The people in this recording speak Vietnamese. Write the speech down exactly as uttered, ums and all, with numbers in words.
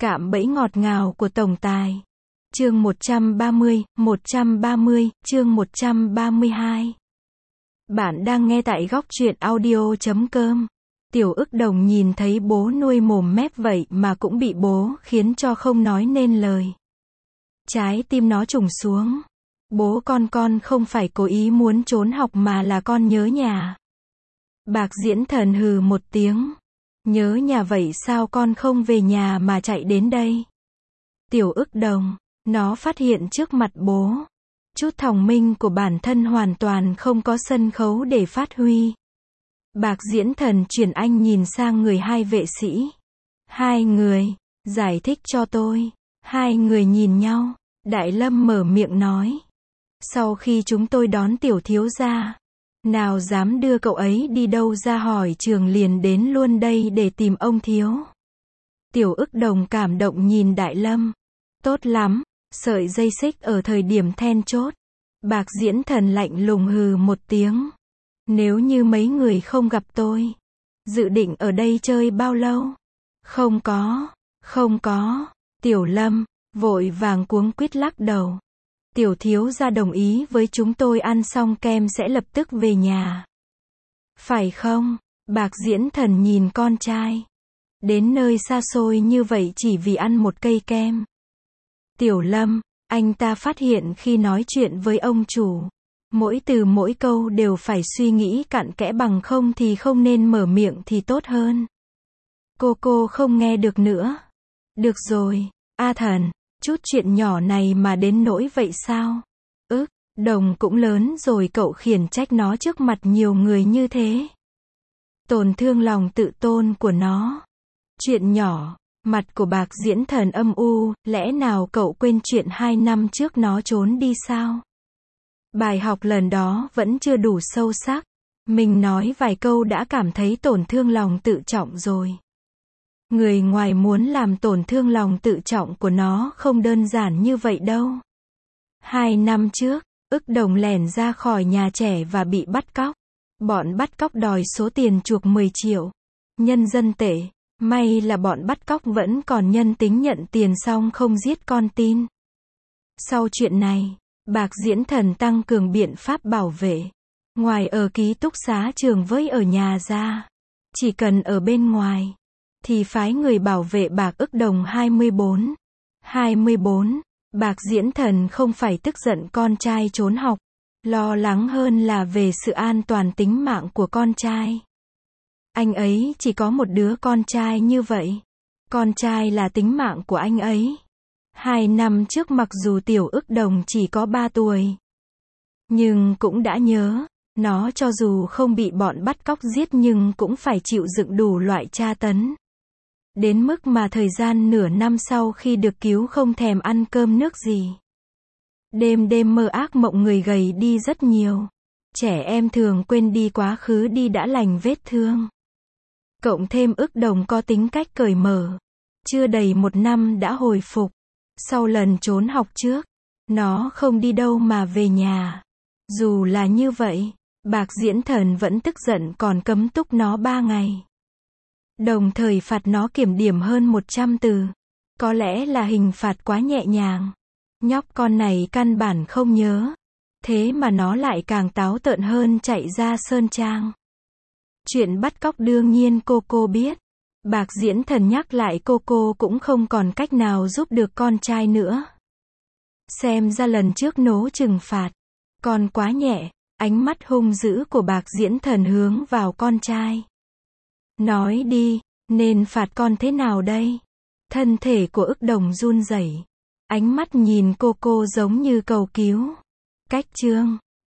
Cạm bẫy ngọt ngào của tổng tài. Chương một trăm ba mươi, một trăm ba mươi, chương một trăm ba mươi hai. Bạn đang nghe tại góc truyện audio chấm com. Tiểu ức đồng nhìn thấy bố nuôi mồm mép vậy mà cũng bị bố khiến cho không nói nên lời. Trái tim nó trùng xuống. Bố con con không phải cố ý muốn trốn học mà là con nhớ nhà. Bạc Diễn Thần hừ một tiếng. Nhớ nhà vậy sao con không về nhà mà chạy đến đây? Tiểu ức đồng, nó phát hiện trước mặt bố. Chút thông minh của bản thân hoàn toàn không có sân khấu để phát huy. Bạc Diễn Thần chuyển anh nhìn sang người hai vệ sĩ. Hai người, giải thích cho tôi. Hai người nhìn nhau. Đại Lâm mở miệng nói. Sau khi chúng tôi đón tiểu thiếu gia, nào dám đưa cậu ấy đi đâu ra hỏi trường liền đến luôn đây để tìm ông thiếu. Tiểu ức đồng cảm động nhìn Đại Lâm. Tốt lắm, sợi dây xích ở thời điểm then chốt. Bạc Diễn Thần lạnh lùng hừ một tiếng. Nếu như mấy người không gặp tôi, dự định ở đây chơi bao lâu? Không có, không có. Tiểu Lâm vội vàng cuống quýt lắc đầu. Tiểu thiếu gia đồng ý với chúng tôi ăn xong kem sẽ lập tức về nhà. Phải không? Bạc Diễn Thần nhìn con trai. Đến nơi xa xôi như vậy chỉ vì ăn một cây kem. Tiểu Lâm, anh ta phát hiện khi nói chuyện với ông chủ, mỗi từ mỗi câu đều phải suy nghĩ cặn kẽ bằng không thì không nên mở miệng thì tốt hơn. Cô cô không nghe được nữa. Được rồi, A Thần. Chút chuyện nhỏ này mà đến nỗi vậy sao? Ức, đồng cũng lớn rồi cậu khiển trách nó trước mặt nhiều người như thế. Tổn thương lòng tự tôn của nó. Chuyện nhỏ, mặt của Bạc Diễn Thần âm u, lẽ nào cậu quên chuyện hai năm trước nó trốn đi sao? Bài học lần đó vẫn chưa đủ sâu sắc. Mình nói vài câu đã cảm thấy tổn thương lòng tự trọng rồi. Người ngoài muốn làm tổn thương lòng tự trọng của nó không đơn giản như vậy đâu. Hai năm trước, ức đồng lẻn ra khỏi nhà trẻ và bị bắt cóc. Bọn bắt cóc đòi số tiền chuộc mười triệu. Nhân dân tệ. May là bọn bắt cóc vẫn còn nhân tính nhận tiền xong không giết con tin. Sau chuyện này, Bạc Diễn Thần tăng cường biện pháp bảo vệ. Ngoài ở ký túc xá trường với ở nhà ra. Chỉ cần ở bên ngoài thì phái người bảo vệ Bạc ức đồng hai mươi bốn. hai mươi bốn. Bạc Diễn Thần không phải tức giận con trai trốn học. Lo lắng hơn là về sự an toàn tính mạng của con trai. Anh ấy chỉ có một đứa con trai như vậy. Con trai là tính mạng của anh ấy. Hai năm trước mặc dù tiểu ức đồng chỉ có ba tuổi, nhưng cũng đã nhớ. Nó cho dù không bị bọn bắt cóc giết nhưng cũng phải chịu đựng đủ loại tra tấn. Đến mức mà thời gian nửa năm sau khi được cứu không thèm ăn cơm nước gì. Đêm đêm mơ ác mộng người gầy đi rất nhiều. Trẻ em thường quên đi quá khứ đi đã lành vết thương. Cộng thêm ức đồng có tính cách cởi mở. Chưa đầy một năm đã hồi phục. Sau lần trốn học trước, nó không đi đâu mà về nhà. Dù là như vậy, Bạc Diễn Thần vẫn tức giận còn cấm túc nó ba ngày. Đồng thời phạt nó kiểm điểm hơn một trăm từ. Có lẽ là hình phạt quá nhẹ nhàng. Nhóc con này căn bản không nhớ. Thế mà nó lại càng táo tợn hơn chạy ra Sơn Trang. Chuyện bắt cóc đương nhiên cô cô biết. Bạc Diễn Thần nhắc lại cô cô cũng không còn cách nào giúp được con trai nữa. Xem ra lần trước nố trừng phạt còn quá nhẹ. Ánh mắt hung dữ của Bạc Diễn Thần hướng vào con trai. Nói đi, nên phạt con thế nào đây? Thân thể của ức đồng run rẩy. Ánh mắt nhìn cô cô giống như cầu cứu. Cách chương